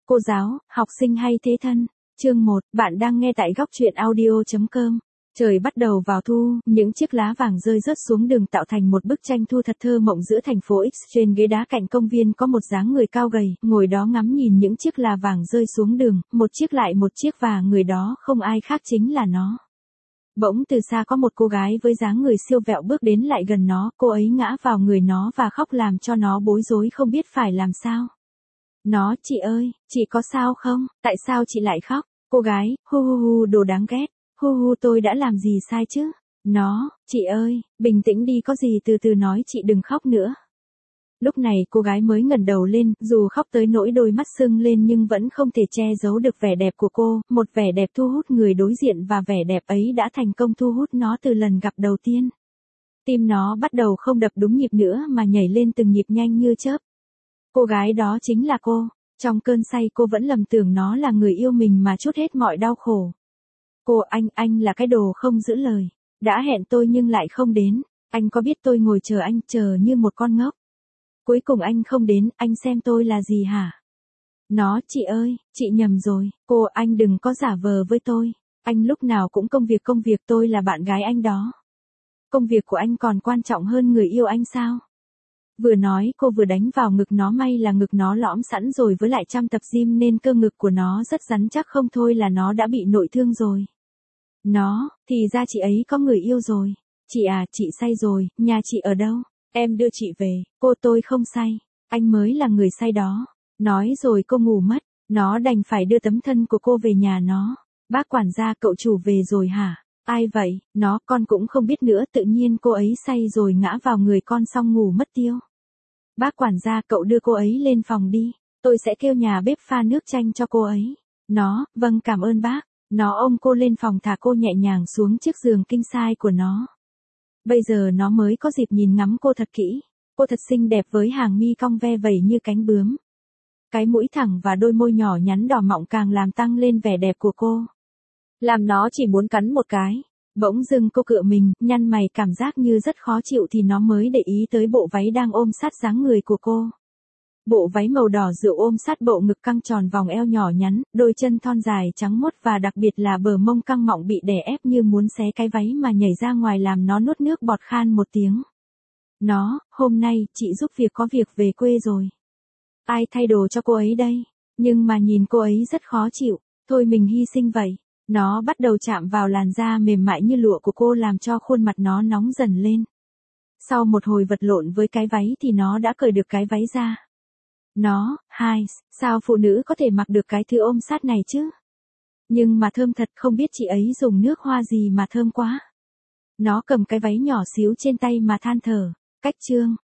Cô giáo, học sinh hay thế thân. Chương 1, bạn đang nghe tại góc truyện audio.com. Trời bắt đầu vào thu, những chiếc lá vàng rơi rớt xuống đường tạo thành một bức tranh thu thật thơ mộng giữa thành phố X. Trên ghế đá cạnh công viên có một dáng người cao gầy, ngồi đó ngắm nhìn những chiếc lá vàng rơi xuống đường, một chiếc lại một chiếc, và người đó không ai khác chính là nó. Bỗng từ xa có một cô gái với dáng người siêu vẹo bước đến lại gần nó, cô ấy ngã vào người nó và khóc làm cho nó bối rối không biết phải làm sao. Nó, chị ơi, chị có sao không, tại sao chị lại khóc? Cô gái, hu hu hu, đồ đáng ghét, hu hu, tôi đã làm gì sai chứ? Nó, chị ơi, bình tĩnh đi, có gì từ từ nói, chị đừng khóc nữa. Lúc này cô gái mới ngẩng đầu lên, dù khóc tới nỗi đôi mắt sưng lên nhưng vẫn không thể che giấu được vẻ đẹp của cô, một vẻ đẹp thu hút người đối diện, và vẻ đẹp ấy đã thành công thu hút nó từ lần gặp đầu tiên. Tim nó bắt đầu không đập đúng nhịp nữa mà nhảy lên từng nhịp nhanh như chớp. Cô gái đó chính là cô. Trong cơn say cô vẫn lầm tưởng nó là người yêu mình mà trút hết mọi đau khổ. Cô, anh là cái đồ không giữ lời. Đã hẹn tôi nhưng lại không đến. Anh có biết tôi ngồi chờ anh, chờ như một con ngốc. Cuối cùng anh không đến, anh xem tôi là gì hả? Nó, chị ơi, chị nhầm rồi. Cô, anh đừng có giả vờ với tôi. Anh lúc nào cũng công việc, tôi là bạn gái anh đó. Công việc của anh còn quan trọng hơn người yêu anh sao? Vừa nói cô vừa đánh vào ngực nó, may là ngực nó lõm sẵn rồi, với lại chăm tập gym nên cơ ngực của nó rất rắn chắc, không thôi là nó đã bị nội thương rồi. Nó, thì ra chị ấy có người yêu rồi. Chị à, chị say rồi, nhà chị ở đâu? Em đưa chị về. Cô, tôi không say. Anh mới là người say đó. Nói rồi cô ngủ mất. Nó đành phải đưa tấm thân của cô về nhà nó. Bác quản gia, cậu chủ về rồi hả? Ai vậy? Nó, con cũng không biết nữa, tự nhiên cô ấy say rồi ngã vào người con xong ngủ mất tiêu. Bác quản gia, cậu đưa cô ấy lên phòng đi. Tôi sẽ kêu nhà bếp pha nước chanh cho cô ấy. Nó, vâng, cảm ơn bác. Nó ôm cô lên phòng, thả cô nhẹ nhàng xuống chiếc giường king size của nó. Bây giờ nó mới có dịp nhìn ngắm cô thật kỹ. Cô thật xinh đẹp với hàng mi cong ve vẩy như cánh bướm. Cái mũi thẳng và đôi môi nhỏ nhắn đỏ mọng càng làm tăng lên vẻ đẹp của cô. Làm nó chỉ muốn cắn một cái. Bỗng dưng cô cựa mình, nhăn mày, cảm giác như rất khó chịu, thì nó mới để ý tới bộ váy đang ôm sát dáng người của cô. Bộ váy màu đỏ rượu ôm sát bộ ngực căng tròn, vòng eo nhỏ nhắn, đôi chân thon dài trắng muốt, và đặc biệt là bờ mông căng mọng bị đè ép như muốn xé cái váy mà nhảy ra ngoài, làm nó nuốt nước bọt khan một tiếng. Nó, hôm nay, chị giúp việc có việc về quê rồi. Ai thay đồ cho cô ấy đây? Nhưng mà nhìn cô ấy rất khó chịu, thôi mình hy sinh vậy. Nó bắt đầu chạm vào làn da mềm mại như lụa của cô, làm cho khuôn mặt nó nóng dần lên. Sau một hồi vật lộn với cái váy thì nó đã cởi được cái váy ra. Nó, sao phụ nữ có thể mặc được cái thứ ôm sát này chứ? Nhưng mà thơm thật, không biết chị ấy dùng nước hoa gì mà thơm quá. Nó cầm cái váy nhỏ xíu trên tay mà than thở. Cách chương.